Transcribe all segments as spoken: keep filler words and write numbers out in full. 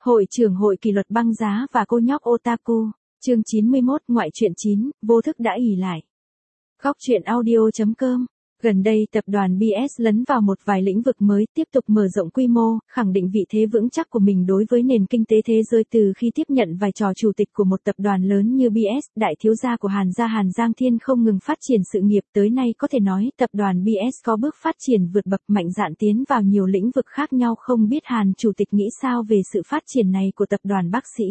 Hội trưởng hội kỷ luật băng giá và cô nhóc otaku, chương chín mươi mốt, ngoại truyện chín, vô thức đã ỷ lại. Góc truyện audio chấm com. Gần đây tập đoàn bê ét lấn vào một vài lĩnh vực mới, tiếp tục mở rộng quy mô, khẳng định vị thế vững chắc của mình đối với nền kinh tế thế giới từ khi tiếp nhận vai trò chủ tịch của một tập đoàn lớn như bê ét. Đại thiếu gia của Hàn gia Hàn Giang Thiên không ngừng phát triển sự nghiệp, tới nay có thể nói tập đoàn bê ét có bước phát triển vượt bậc, mạnh dạn tiến vào nhiều lĩnh vực khác nhau. Không biết Hàn chủ tịch nghĩ sao về sự phát triển này của tập đoàn bác sĩ.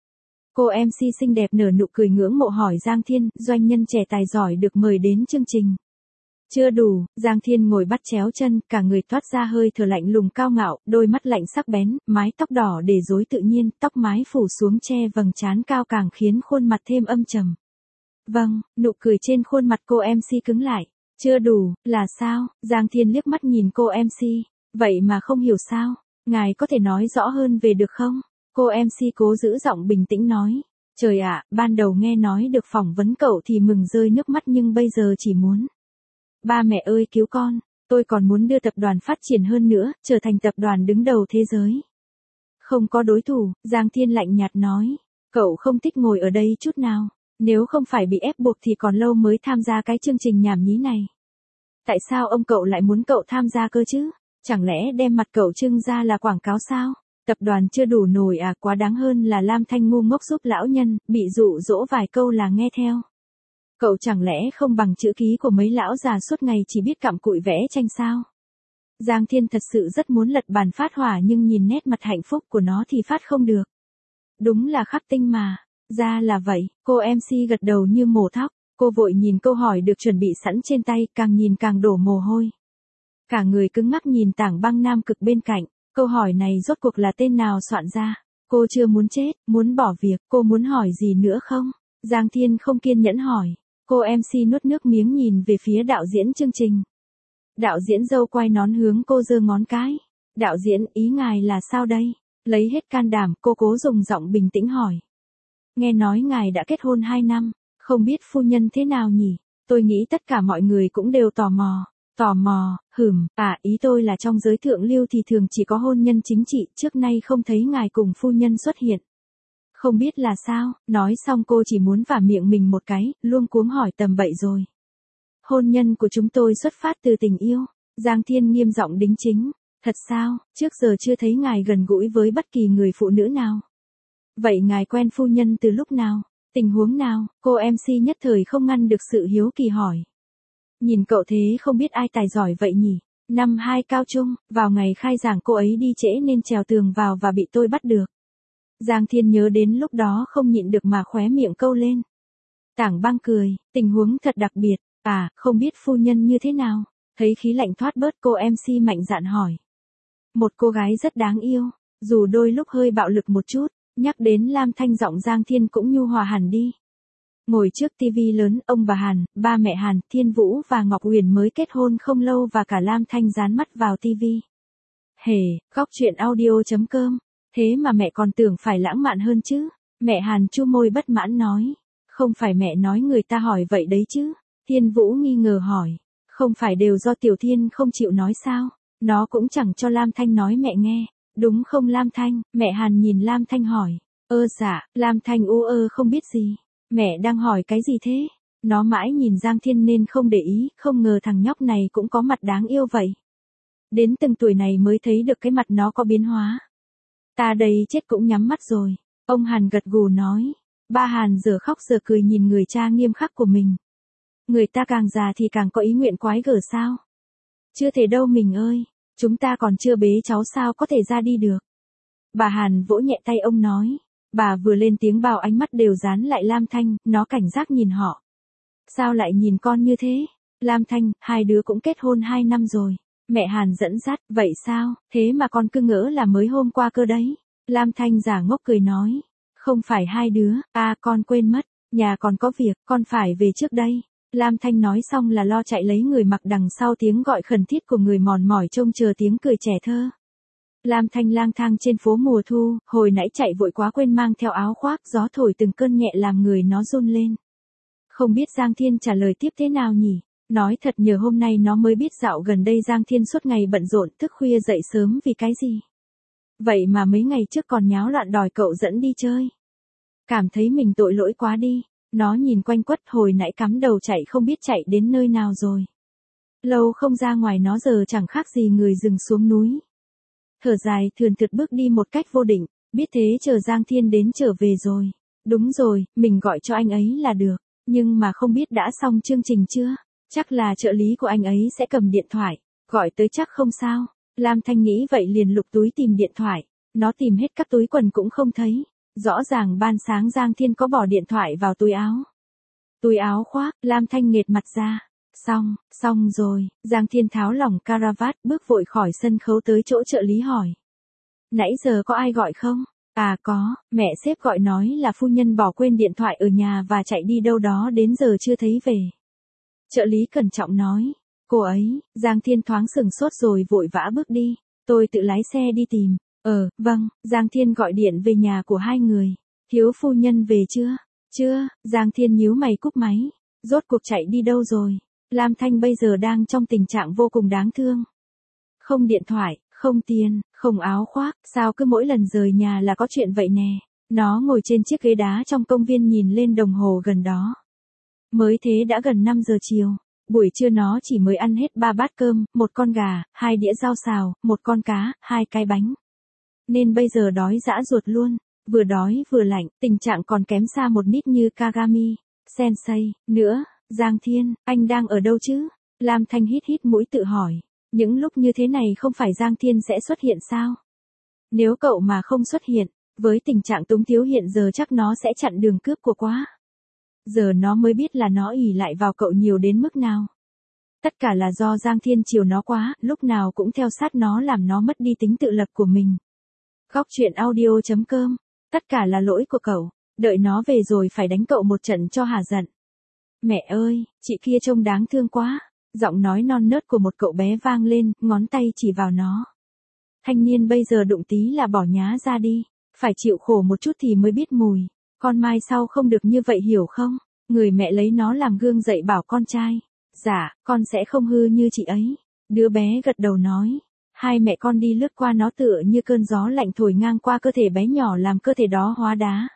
Cô em xê xinh đẹp nở nụ cười ngưỡng mộ hỏi Giang Thiên, doanh nhân trẻ tài giỏi được mời đến chương trình. Chưa đủ, Giang Thiên ngồi bắt chéo chân, cả người toát ra hơi thở lạnh lùng cao ngạo, đôi mắt lạnh sắc bén, mái tóc đỏ để rối tự nhiên, tóc mái phủ xuống che vầng trán cao càng khiến khuôn mặt thêm âm trầm. Vâng, nụ cười trên khuôn mặt cô em xê cứng lại. Chưa đủ, là sao? Giang Thiên liếc mắt nhìn cô em xê. Vậy mà không hiểu sao? Ngài có thể nói rõ hơn về được không? Cô em xê cố giữ giọng bình tĩnh nói. Trời ạ, ban đầu nghe nói được phỏng vấn cậu thì mừng rơi nước mắt nhưng bây giờ chỉ muốn. Ba mẹ ơi cứu con, tôi còn muốn đưa tập đoàn phát triển hơn nữa, trở thành tập đoàn đứng đầu thế giới. Không có đối thủ, Giang Thiên lạnh nhạt nói. Cậu không thích ngồi ở đây chút nào, nếu không phải bị ép buộc thì còn lâu mới tham gia cái chương trình nhảm nhí này. Tại sao ông cậu lại muốn cậu tham gia cơ chứ? Chẳng lẽ đem mặt cậu trưng ra là quảng cáo sao? Tập đoàn chưa đủ nổi à? Quá đáng hơn là Lam Thanh ngu ngốc giúp lão nhân, bị dụ dỗ vài câu là nghe theo. Cậu chẳng lẽ không bằng chữ ký của mấy lão già suốt ngày chỉ biết cặm cụi vẽ tranh sao? Giang Thiên thật sự rất muốn lật bàn phát hỏa nhưng nhìn nét mặt hạnh phúc của nó thì phát không được. Đúng là khắc tinh mà. Ra là vậy, cô em xê gật đầu như mổ thóc, cô vội nhìn câu hỏi được chuẩn bị sẵn trên tay, càng nhìn càng đổ mồ hôi. Cả người cứng ngắc nhìn tảng băng nam cực bên cạnh, câu hỏi này rốt cuộc là tên nào soạn ra? Cô chưa muốn chết, muốn bỏ việc, cô muốn hỏi gì nữa không? Giang Thiên không kiên nhẫn hỏi. Cô em xê nuốt nước miếng nhìn về phía đạo diễn chương trình. Đạo diễn dâu quay nón hướng cô giơ ngón cái. Đạo diễn, ý ngài là sao đây? Lấy hết can đảm, cô cố dùng giọng bình tĩnh hỏi. Nghe nói ngài đã kết hôn hai năm, không biết phu nhân thế nào nhỉ? Tôi nghĩ tất cả mọi người cũng đều tò mò. Tò mò, hừm, à ý tôi là trong giới thượng lưu thì thường chỉ có hôn nhân chính trị, trước nay không thấy ngài cùng phu nhân xuất hiện. Không biết là sao, nói xong cô chỉ muốn vả miệng mình một cái, luống cuống hỏi tầm bậy rồi. Hôn nhân của chúng tôi xuất phát từ tình yêu. Giang Thiên nghiêm giọng đính chính. Thật sao, trước giờ chưa thấy ngài gần gũi với bất kỳ người phụ nữ nào. Vậy ngài quen phu nhân từ lúc nào, tình huống nào? Cô em xê nhất thời không ngăn được sự hiếu kỳ hỏi. Nhìn cậu thế không biết ai tài giỏi vậy nhỉ? Năm hai cao trung, vào ngày khai giảng cô ấy đi trễ nên trèo tường vào và bị tôi bắt được. Giang Thiên nhớ đến lúc đó không nhịn được mà khóe miệng câu lên. Tảng băng cười, tình huống thật đặc biệt, à, không biết phu nhân như thế nào? Thấy khí lạnh thoát bớt cô em xê mạnh dạn hỏi. Một cô gái rất đáng yêu, dù đôi lúc hơi bạo lực một chút, nhắc đến Lam Thanh giọng Giang Thiên cũng nhu hòa hẳn đi. Ngồi trước tivi lớn, ông bà Hàn, ba mẹ Hàn, Thiên Vũ và Ngọc Huyền mới kết hôn không lâu và cả Lam Thanh dán mắt vào tivi. Hề, góc truyện audio chấm com. Thế mà mẹ còn tưởng phải lãng mạn hơn chứ. Mẹ Hàn chu môi bất mãn nói. Không phải mẹ nói người ta hỏi vậy đấy chứ. Thiên Vũ nghi ngờ hỏi. Không phải đều do Tiểu Thiên không chịu nói sao. Nó cũng chẳng cho Lam Thanh nói mẹ nghe. Đúng không Lam Thanh? Mẹ Hàn nhìn Lam Thanh hỏi. Ơ dạ, Lam Thanh u ơ không biết gì. Mẹ đang hỏi cái gì thế? Nó mãi nhìn Giang Thiên nên không để ý, không ngờ thằng nhóc này cũng có mặt đáng yêu vậy. Đến từng tuổi này mới thấy được cái mặt nó có biến hóa. Ta đây chết cũng nhắm mắt rồi. Ông Hàn gật gù nói. Ba Hàn giờ khóc giờ cười nhìn người cha nghiêm khắc của mình. Người ta càng già thì càng có ý nguyện quái gở sao? Chưa thể đâu mình ơi. Chúng ta còn chưa bế cháu sao có thể ra đi được. Bà Hàn vỗ nhẹ tay ông nói. Bà vừa lên tiếng bao ánh mắt đều dán lại Lam Thanh, nó cảnh giác nhìn họ. Sao lại nhìn con như thế? Lam Thanh, hai đứa cũng kết hôn hai năm rồi. Mẹ Hàn dẫn dắt, vậy sao, thế mà con cứ ngỡ là mới hôm qua cơ đấy. Lam Thanh giả ngốc cười nói. Không phải hai đứa, à con quên mất, nhà còn có việc, con phải về trước đây. Lam Thanh nói xong là lo chạy lấy người mặc đằng sau tiếng gọi khẩn thiết của người mòn mỏi trông chờ tiếng cười trẻ thơ. Lam Thanh lang thang trên phố mùa thu, hồi nãy chạy vội quá quên mang theo áo khoác, gió thổi từng cơn nhẹ làm người nó run lên. Không biết Giang Thiên trả lời tiếp thế nào nhỉ? Nói thật nhờ hôm nay nó mới biết dạo gần đây Giang Thiên suốt ngày bận rộn, thức khuya dậy sớm vì cái gì. Vậy mà mấy ngày trước còn nháo loạn đòi cậu dẫn đi chơi. Cảm thấy mình tội lỗi quá đi. Nó nhìn quanh quất hồi nãy cắm đầu chạy không biết chạy đến nơi nào rồi. Lâu không ra ngoài nó giờ chẳng khác gì người rừng xuống núi. Thở dài thườn thượt bước đi một cách vô định, biết thế chờ Giang Thiên đến trở về rồi. Đúng rồi, mình gọi cho anh ấy là được, nhưng mà không biết đã xong chương trình chưa? Chắc là trợ lý của anh ấy sẽ cầm điện thoại, gọi tới chắc không sao. Lam Thanh nghĩ vậy liền lục túi tìm điện thoại, nó tìm hết các túi quần cũng không thấy. Rõ ràng ban sáng Giang Thiên có bỏ điện thoại vào túi áo. Túi áo khoác, Lam Thanh nghệt mặt ra. Xong, xong rồi, Giang Thiên tháo lỏng caravat bước vội khỏi sân khấu tới chỗ trợ lý hỏi. Nãy giờ có ai gọi không? À có, mẹ sếp gọi nói là phu nhân bỏ quên điện thoại ở nhà và chạy đi đâu đó đến giờ chưa thấy về. Trợ lý cẩn trọng nói. Cô ấy, Giang Thiên thoáng sừng sốt rồi vội vã bước đi. Tôi tự lái xe đi tìm. Ờ, vâng, Giang Thiên gọi điện về nhà của hai người. Thiếu phu nhân về chưa? Chưa, Giang Thiên nhíu mày cúp máy. Rốt cuộc chạy đi đâu rồi? Lam Thanh bây giờ đang trong tình trạng vô cùng đáng thương. Không điện thoại, không tiền, không áo khoác, sao cứ mỗi lần rời nhà là có chuyện vậy nè. Nó ngồi trên chiếc ghế đá trong công viên nhìn lên đồng hồ gần đó. Mới thế đã gần năm giờ chiều. Buổi trưa nó chỉ mới ăn hết ba bát cơm, một con gà, hai đĩa rau xào, một con cá, hai cái bánh. Nên bây giờ đói dã ruột luôn. Vừa đói vừa lạnh, tình trạng còn kém xa một nít như Kagami, Sensei, nữa. Giang Thiên, anh đang ở đâu chứ? Lam Thanh hít hít mũi tự hỏi. Những lúc như thế này không phải Giang Thiên sẽ xuất hiện sao? Nếu cậu mà không xuất hiện, với tình trạng túng thiếu hiện giờ chắc nó sẽ chặn đường cướp của quá. Giờ nó mới biết là nó ỷ lại vào cậu nhiều đến mức nào. Tất cả là do Giang Thiên chiều nó quá, lúc nào cũng theo sát nó làm nó mất đi tính tự lập của mình. Góc truyện audio chấm com. Tất cả là lỗi của cậu. Đợi nó về rồi phải đánh cậu một trận cho hả giận. Mẹ ơi, chị kia trông đáng thương quá. Giọng nói non nớt của một cậu bé vang lên, ngón tay chỉ vào nó. Thanh niên bây giờ đụng tí là bỏ nhá ra đi. Phải chịu khổ một chút thì mới biết mùi. Con mai sau không được như vậy hiểu không? Người mẹ lấy nó làm gương dạy bảo con trai. Dạ, con sẽ không hư như chị ấy. Đứa bé gật đầu nói. Hai mẹ con đi lướt qua nó tựa như cơn gió lạnh thổi ngang qua cơ thể bé nhỏ làm cơ thể đó hóa đá.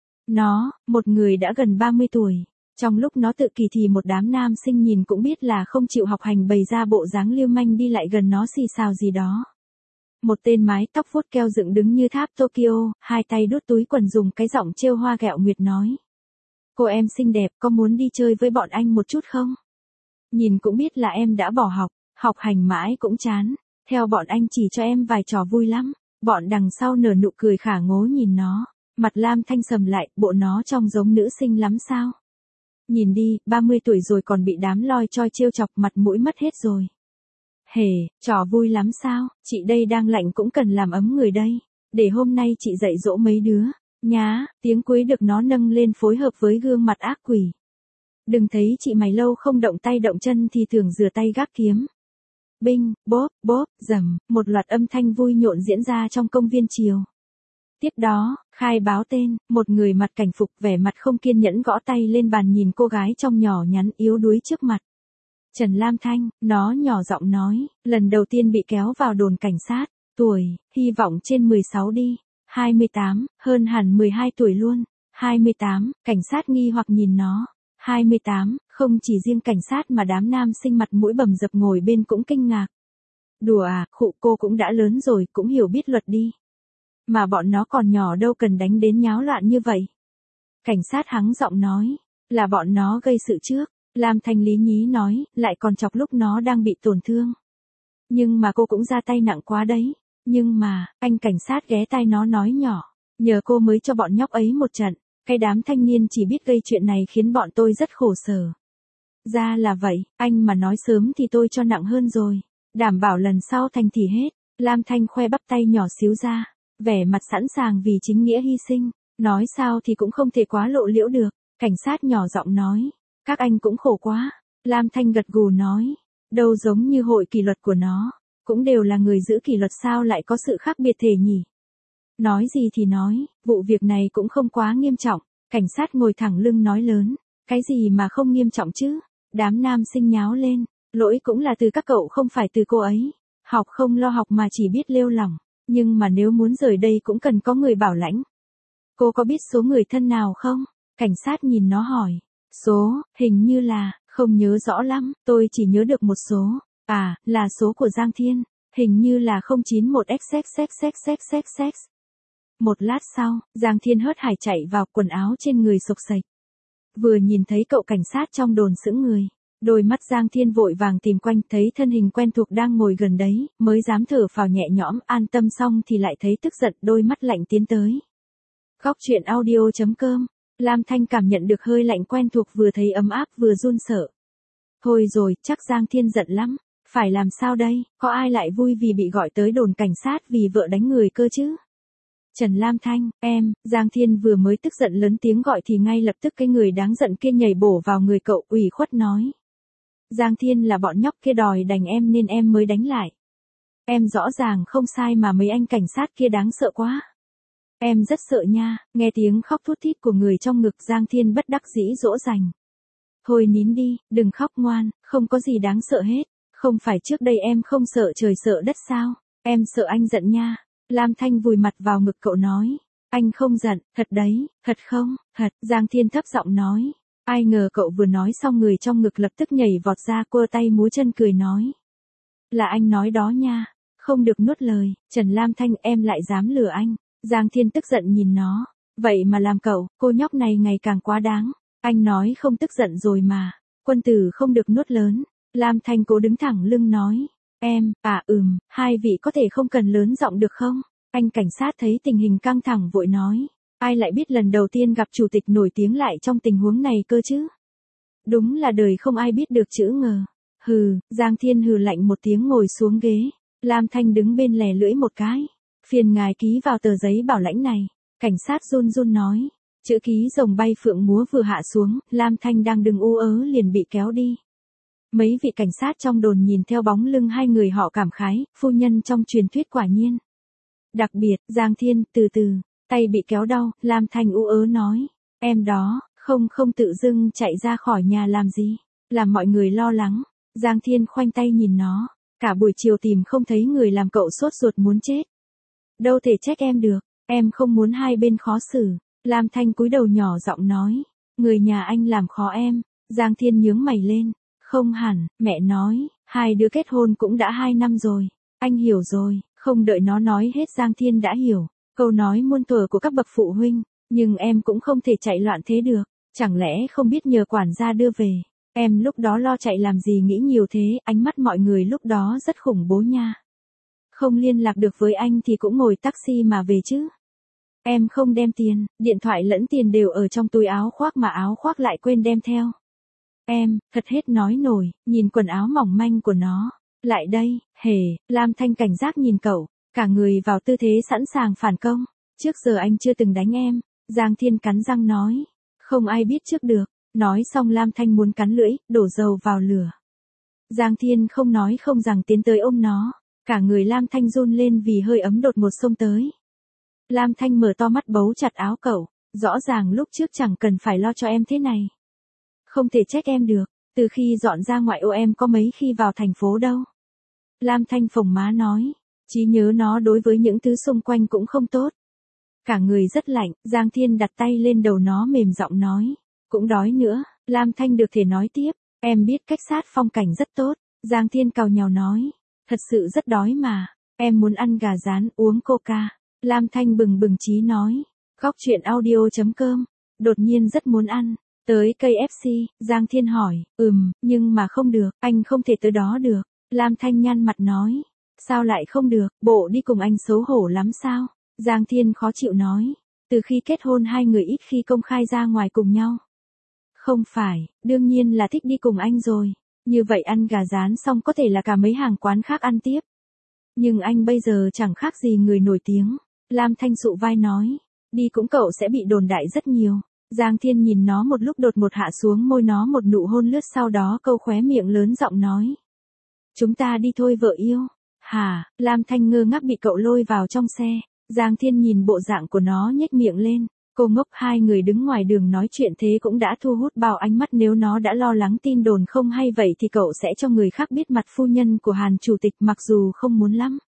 Nó, một người đã gần ba mươi tuổi. Trong lúc nó tự kỳ thì một đám nam sinh nhìn cũng biết là không chịu học hành bày ra bộ dáng lưu manh đi lại gần nó xì xào gì đó. Một tên mái tóc vuốt keo dựng đứng như tháp Tokyo, hai tay đút túi quần dùng cái giọng trêu hoa ghẹo nguyệt nói. Cô em xinh đẹp có muốn đi chơi với bọn anh một chút không? Nhìn cũng biết là em đã bỏ học, học hành mãi cũng chán. Theo bọn anh chỉ cho em vài trò vui lắm. Bọn đằng sau nở nụ cười khả ngố nhìn nó. Mặt Lam Thanh sầm lại, bộ nó trông giống nữ sinh lắm sao? Nhìn đi, ba mươi tuổi rồi còn bị đám loi choi trêu chọc mặt mũi mất hết rồi. Hề, trò vui lắm sao, chị đây đang lạnh cũng cần làm ấm người đây. Để hôm nay chị dạy dỗ mấy đứa. Nhá, tiếng cuối được nó nâng lên phối hợp với gương mặt ác quỷ. Đừng thấy chị mày lâu không động tay động chân thì tưởng rửa tay gác kiếm. Binh, bóp, bóp, rầm, một loạt âm thanh vui nhộn diễn ra trong công viên chiều. Tiếp đó, khai báo tên, một người mặc cảnh phục vẻ mặt không kiên nhẫn gõ tay lên bàn nhìn cô gái trong nhỏ nhắn yếu đuối trước mặt. Trần Lam Thanh, nó nhỏ giọng nói, lần đầu tiên bị kéo vào đồn cảnh sát, tuổi, hy vọng trên mười sáu đi, hai mươi tám, hơn hẳn mười hai tuổi luôn, hai mươi tám, cảnh sát nghi hoặc nhìn nó, hai mươi tám, không chỉ riêng cảnh sát mà đám nam sinh mặt mũi bầm dập ngồi bên cũng kinh ngạc. Đùa à, khụ cô cũng đã lớn rồi, cũng hiểu biết luật đi. Mà bọn nó còn nhỏ đâu cần đánh đến nháo loạn như vậy. Cảnh sát hắng giọng nói, là bọn nó gây sự trước. Lam Thanh lý nhí nói, lại còn chọc lúc nó đang bị tổn thương. Nhưng mà cô cũng ra tay nặng quá đấy. Nhưng mà, anh cảnh sát ghé tai nó nói nhỏ, nhờ cô mới cho bọn nhóc ấy một trận. Cái đám thanh niên chỉ biết gây chuyện này khiến bọn tôi rất khổ sở. Ra là vậy, anh mà nói sớm thì tôi cho nặng hơn rồi. Đảm bảo lần sau thành thì hết. Lam Thanh khoe bắp tay nhỏ xíu ra, vẻ mặt sẵn sàng vì chính nghĩa hy sinh. Nói sao thì cũng không thể quá lộ liễu được. Cảnh sát nhỏ giọng nói, các anh cũng khổ quá. Lam Thanh gật gù nói, đâu giống như hội kỷ luật của nó. Cũng đều là người giữ kỷ luật sao lại có sự khác biệt thể nhỉ? Nói gì thì nói, vụ việc này cũng không quá nghiêm trọng. Cảnh sát ngồi thẳng lưng nói lớn, cái gì mà không nghiêm trọng chứ? Đám nam sinh nháo lên, lỗi cũng là từ các cậu không phải từ cô ấy. Học không lo học mà chỉ biết lêu lỏng. Nhưng mà nếu muốn rời đây cũng cần có người bảo lãnh. Cô có biết số người thân nào không? Cảnh sát nhìn nó hỏi. Số, hình như là, không nhớ rõ lắm, tôi chỉ nhớ được một số. À, là số của Giang Thiên, hình như là không chín một x x x x x x x. Một lát sau, Giang Thiên hớt hải chạy vào, quần áo trên người xộc xệch. Vừa nhìn thấy cậu cảnh sát trong đồn sững người. Đôi mắt Giang Thiên vội vàng tìm quanh, thấy thân hình quen thuộc đang ngồi gần đấy, mới dám thở phào nhẹ nhõm, an tâm xong thì lại thấy tức giận, đôi mắt lạnh tiến tới. Góc truyện audio chấm com, Lam Thanh cảm nhận được hơi lạnh quen thuộc, vừa thấy ấm áp vừa run sợ. Thôi rồi, chắc Giang Thiên giận lắm, phải làm sao đây, có ai lại vui vì bị gọi tới đồn cảnh sát vì vợ đánh người cơ chứ? Trần Lam Thanh, em, Giang Thiên vừa mới tức giận lớn tiếng gọi thì ngay lập tức cái người đáng giận kia nhảy bổ vào người cậu, ủy khuất nói. Giang Thiên là bọn nhóc kia đòi đánh em nên em mới đánh lại. Em rõ ràng không sai mà mấy anh cảnh sát kia đáng sợ quá. Em rất sợ nha, nghe tiếng khóc thút thít của người trong ngực, Giang Thiên bất đắc dĩ dỗ dành. Thôi nín đi, đừng khóc ngoan, không có gì đáng sợ hết. Không phải trước đây em không sợ trời sợ đất sao? Em sợ anh giận nha. Lam Thanh vùi mặt vào ngực cậu nói. Anh không giận, thật đấy, thật không, thật, Giang Thiên thấp giọng nói. Ai ngờ cậu vừa nói xong người trong ngực lập tức nhảy vọt ra, quơ tay múa chân cười nói. Là anh nói đó nha, không được nuốt lời. Trần Lam Thanh, em lại dám lừa anh. Giang Thiên tức giận nhìn nó. Vậy mà làm cậu, cô nhóc này ngày càng quá đáng. Anh nói không tức giận rồi mà. Quân tử không được nuốt lớn. Lam Thanh cố đứng thẳng lưng nói. Em, à ừm, hai vị có thể không cần lớn giọng được không? Anh cảnh sát thấy tình hình căng thẳng vội nói. Ai lại biết lần đầu tiên gặp chủ tịch nổi tiếng lại trong tình huống này cơ chứ? Đúng là đời không ai biết được chữ ngờ. Hừ, Giang Thiên hừ lạnh một tiếng ngồi xuống ghế. Lam Thanh đứng bên lè lưỡi một cái. Phiền ngài ký vào tờ giấy bảo lãnh này. Cảnh sát run run nói. Chữ ký rồng bay phượng múa vừa hạ xuống, Lam Thanh đang đứng u ớ liền bị kéo đi. Mấy vị cảnh sát trong đồn nhìn theo bóng lưng hai người họ cảm khái, phu nhân trong truyền thuyết quả nhiên. Đặc biệt, Giang Thiên, từ từ, tay bị kéo đau, Lam Thanh u ớ nói. Em đó, không không tự dưng chạy ra khỏi nhà làm gì, làm mọi người lo lắng. Giang Thiên khoanh tay nhìn nó, cả buổi chiều tìm không thấy người làm cậu sốt ruột muốn chết. Đâu thể trách em được, em không muốn hai bên khó xử. Lam Thanh cúi đầu nhỏ giọng nói. Người nhà anh làm khó em. Giang Thiên nhướng mày lên. Không hẳn, mẹ nói, hai đứa kết hôn cũng đã hai năm rồi. Anh hiểu rồi, không đợi nó nói hết Giang Thiên đã hiểu. Câu nói muôn thuở của các bậc phụ huynh, nhưng em cũng không thể chạy loạn thế được. Chẳng lẽ không biết nhờ quản gia đưa về. Em lúc đó lo chạy làm gì nghĩ nhiều thế, ánh mắt mọi người lúc đó rất khủng bố nha. Không liên lạc được với anh thì cũng ngồi taxi mà về chứ. Em không đem tiền, điện thoại lẫn tiền đều ở trong túi áo khoác mà áo khoác lại quên đem theo. Em, thật hết nói nổi, nhìn quần áo mỏng manh của nó. Lại đây, hề, Lam Thanh cảnh giác nhìn cậu, cả người vào tư thế sẵn sàng phản công. Trước giờ anh chưa từng đánh em, Giang Thiên cắn răng nói. Không ai biết trước được, nói xong Lam Thanh muốn cắn lưỡi, đổ dầu vào lửa. Giang Thiên không nói không rằng tiến tới ôm nó, cả người Lam Thanh run lên vì hơi ấm đột ngột xông tới. Lam Thanh mở to mắt bấu chặt áo cậu, rõ ràng lúc trước chẳng cần phải lo cho em thế này. Không thể trách em được, từ khi dọn ra ngoại ô em có mấy khi vào thành phố đâu. Lam Thanh phồng má nói, trí nhớ nó đối với những thứ xung quanh cũng không tốt. Cả người rất lạnh, Giang Thiên đặt tay lên đầu nó mềm giọng nói, cũng đói nữa. Lam Thanh được thể nói tiếp, em biết cách sát phong cảnh rất tốt. Giang Thiên càu nhàu nói, thật sự rất đói mà, em muốn ăn gà rán, uống coca. Lam Thanh bừng bừng chí nói, góc truyện audio chấm com, đột nhiên rất muốn ăn. Tới ca ép xê, Giang Thiên hỏi, ừm, nhưng mà không được, anh không thể tới đó được. Lam Thanh nhăn mặt nói, sao lại không được, bộ đi cùng anh xấu hổ lắm sao? Giang Thiên khó chịu nói, từ khi kết hôn hai người ít khi công khai ra ngoài cùng nhau. Không phải, đương nhiên là thích đi cùng anh rồi, như vậy ăn gà rán xong có thể là cả mấy hàng quán khác ăn tiếp. Nhưng anh bây giờ chẳng khác gì người nổi tiếng. Lam Thanh sụ vai nói, đi cũng cậu sẽ bị đồn đại rất nhiều. Giang Thiên nhìn nó một lúc đột ngột hạ xuống môi nó một nụ hôn lướt, sau đó câu khóe miệng lớn giọng nói. Chúng ta đi thôi vợ yêu. Hả, Lam Thanh ngơ ngác bị cậu lôi vào trong xe. Giang Thiên nhìn bộ dạng của nó nhếch miệng lên. Cô ngốc, hai người đứng ngoài đường nói chuyện thế cũng đã thu hút bao ánh mắt, nếu nó đã lo lắng tin đồn không hay vậy thì cậu sẽ cho người khác biết mặt phu nhân của Hàn chủ tịch mặc dù không muốn lắm.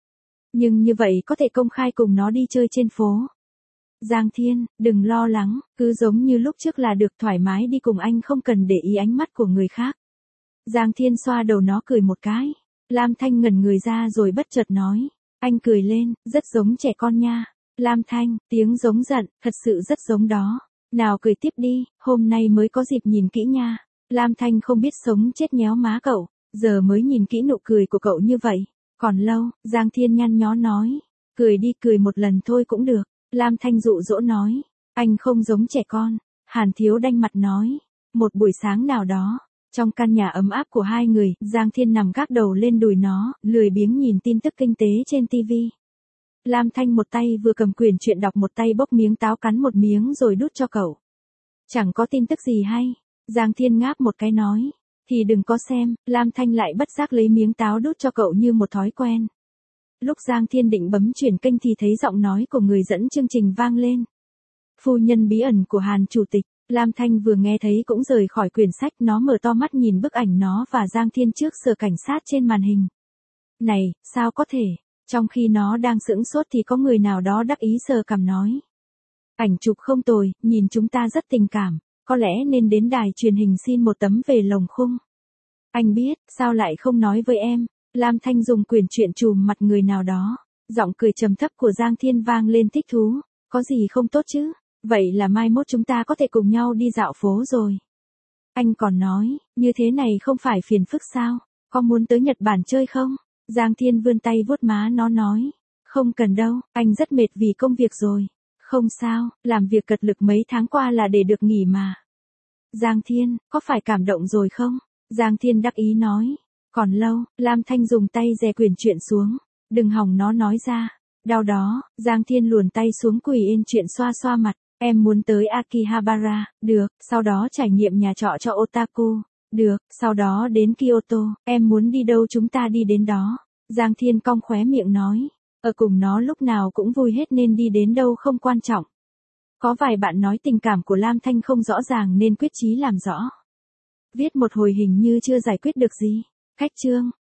Nhưng như vậy có thể công khai cùng nó đi chơi trên phố. Giang Thiên, đừng lo lắng, cứ giống như lúc trước là được, thoải mái đi cùng anh, không cần để ý ánh mắt của người khác. Giang Thiên xoa đầu nó cười một cái. Lam Thanh ngẩn người ra rồi bất chợt nói. Anh cười lên, rất giống trẻ con nha. Lam Thanh, tiếng giống giận, thật sự rất giống đó. Nào cười tiếp đi, hôm nay mới có dịp nhìn kỹ nha. Lam Thanh không biết sống chết nhéo má cậu, giờ mới nhìn kỹ nụ cười của cậu như vậy. Còn lâu, Giang Thiên nhăn nhó nói. Cười đi, cười một lần thôi cũng được. Lam Thanh dụ dỗ nói. Anh không giống trẻ con. Hàn Thiếu đanh mặt nói. Một buổi sáng nào đó, trong căn nhà ấm áp của hai người, Giang Thiên nằm gác đầu lên đùi nó, lười biếng nhìn tin tức kinh tế trên tivi. Lam Thanh một tay vừa cầm quyển truyện đọc, một tay bốc miếng táo cắn một miếng rồi đút cho cậu. Chẳng có tin tức gì hay. Giang Thiên ngáp một cái nói. Thì đừng có xem. Lam Thanh lại bất giác lấy miếng táo đút cho cậu như một thói quen. Lúc Giang Thiên định bấm chuyển kênh thì thấy giọng nói của người dẫn chương trình vang lên. Phu nhân bí ẩn của Hàn Chủ tịch. Lam Thanh vừa nghe thấy cũng rời khỏi quyển sách, nó mở to mắt nhìn bức ảnh nó và Giang Thiên trước sở cảnh sát trên màn hình. Này, sao có thể? Trong khi nó đang sững sốt thì có người nào đó đắc ý sờ cằm nói. Ảnh chụp không tồi, nhìn chúng ta rất tình cảm, có lẽ nên đến đài truyền hình xin một tấm về lồng khung. Anh biết, sao lại không nói với em? Lam Thanh dùng quyển truyện chùm mặt người nào đó. Giọng cười trầm thấp của Giang Thiên vang lên thích thú. Có gì không tốt chứ? Vậy là mai mốt chúng ta có thể cùng nhau đi dạo phố rồi. Anh còn nói, như thế này không phải phiền phức sao? Có muốn tới Nhật Bản chơi không? Giang Thiên vươn tay vuốt má nó nói. Không cần đâu, anh rất mệt vì công việc rồi. Không sao, làm việc cật lực mấy tháng qua là để được nghỉ mà. Giang Thiên, có phải cảm động rồi không? Giang Thiên đắc ý nói. Còn lâu, Lam Thanh dùng tay dè quyển truyện xuống. Đừng hòng nó nói ra. Đau đó, Giang Thiên luồn tay xuống quỳ yên chuyện xoa xoa mặt. Em muốn tới Akihabara, được, sau đó trải nghiệm nhà trọ cho otaku, được, sau đó đến Kyoto, em muốn đi đâu chúng ta đi đến đó. Giang Thiên cong khóe miệng nói, ở cùng nó lúc nào cũng vui hết nên đi đến đâu không quan trọng. Có vài bạn nói tình cảm của Lam Thanh không rõ ràng nên quyết chí làm rõ. Viết một hồi hình như chưa giải quyết được gì. Khách chương.